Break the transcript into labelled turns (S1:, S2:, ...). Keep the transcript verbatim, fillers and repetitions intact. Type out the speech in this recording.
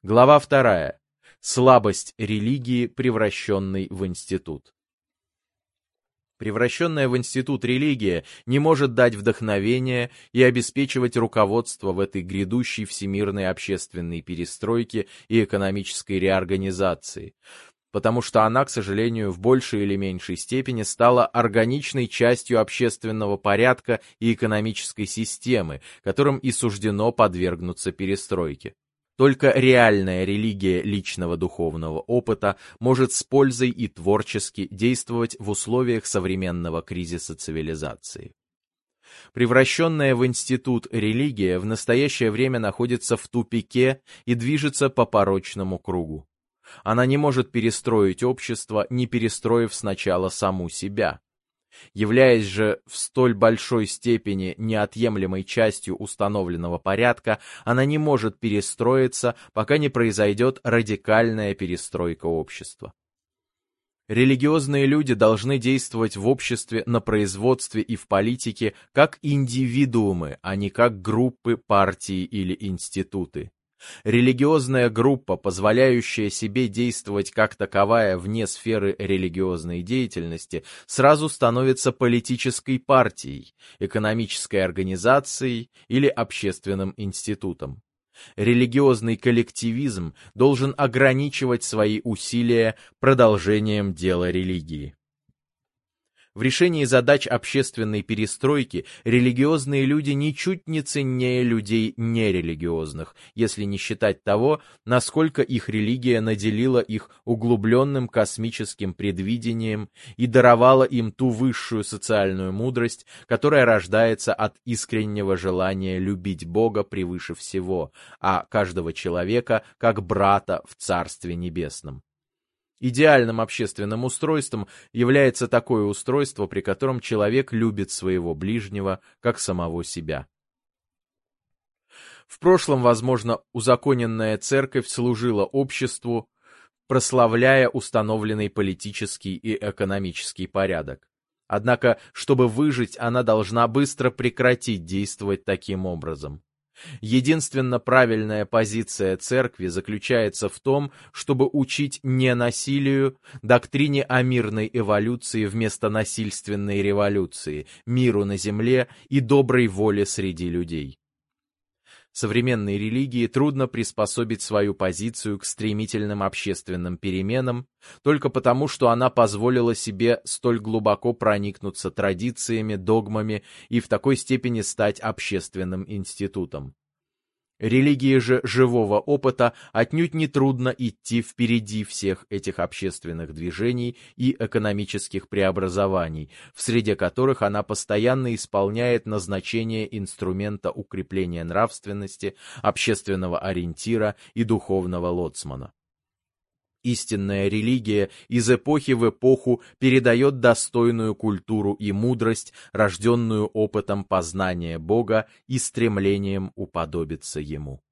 S1: Глава вторая. Слабость религии, превращенной в институт. Превращенная в институт религия не может дать вдохновения и обеспечивать руководство в этой грядущей всемирной общественной перестройке и экономической реорганизации, потому что она, к сожалению, в большей или меньшей степени стала органичной частью общественного порядка и экономической системы, которым и суждено подвергнуться перестройке. Только реальная религия личного духовного опыта может с пользой и творчески действовать в условиях современного кризиса цивилизации. Превращенная в институт религия в настоящее время находится в тупике и движется по порочному кругу. Она не может перестроить общество, не перестроив сначала саму себя. Являясь же в столь большой степени неотъемлемой частью установленного порядка, она не может перестроиться, пока не произойдет радикальная перестройка общества. Религиозные люди должны действовать в обществе, на производстве и в политике как индивидуумы, а не как группы, партии или институты. Религиозная группа, позволяющая себе действовать как таковая вне сферы религиозной деятельности, сразу становится политической партией, экономической организацией или общественным институтом. Религиозный коллективизм должен ограничивать свои усилия продолжением дела религии. В решении задач общественной перестройки религиозные люди ничуть не ценнее людей нерелигиозных, если не считать того, насколько их религия наделила их углубленным космическим предвидением и даровала им ту высшую социальную мудрость, которая рождается от искреннего желания любить Бога превыше всего, а каждого человека как брата в Царстве Небесном. Идеальным общественным устройством является такое устройство, при котором человек любит своего ближнего, как самого себя. В прошлом, возможно, узаконенная церковь служила обществу, прославляя установленный политический и экономический порядок. Однако, чтобы выжить, она должна быстро прекратить действовать таким образом. Единственно правильная позиция церкви заключается в том, чтобы учить не насилию, доктрине о мирной эволюции вместо насильственной революции, миру на земле и доброй воле среди людей. Современной религии трудно приспособить свою позицию к стремительным общественным переменам, только потому, что она позволила себе столь глубоко проникнуться традициями, догмами и в такой степени стать общественным институтом. Религии же живого опыта отнюдь не трудно идти впереди всех этих общественных движений и экономических преобразований, в среде которых она постоянно исполняет назначение инструмента укрепления нравственности, общественного ориентира и духовного лоцмана. Истинная религия из эпохи в эпоху передает достойную культуру и мудрость, рожденную опытом познания Бога и стремлением уподобиться Ему.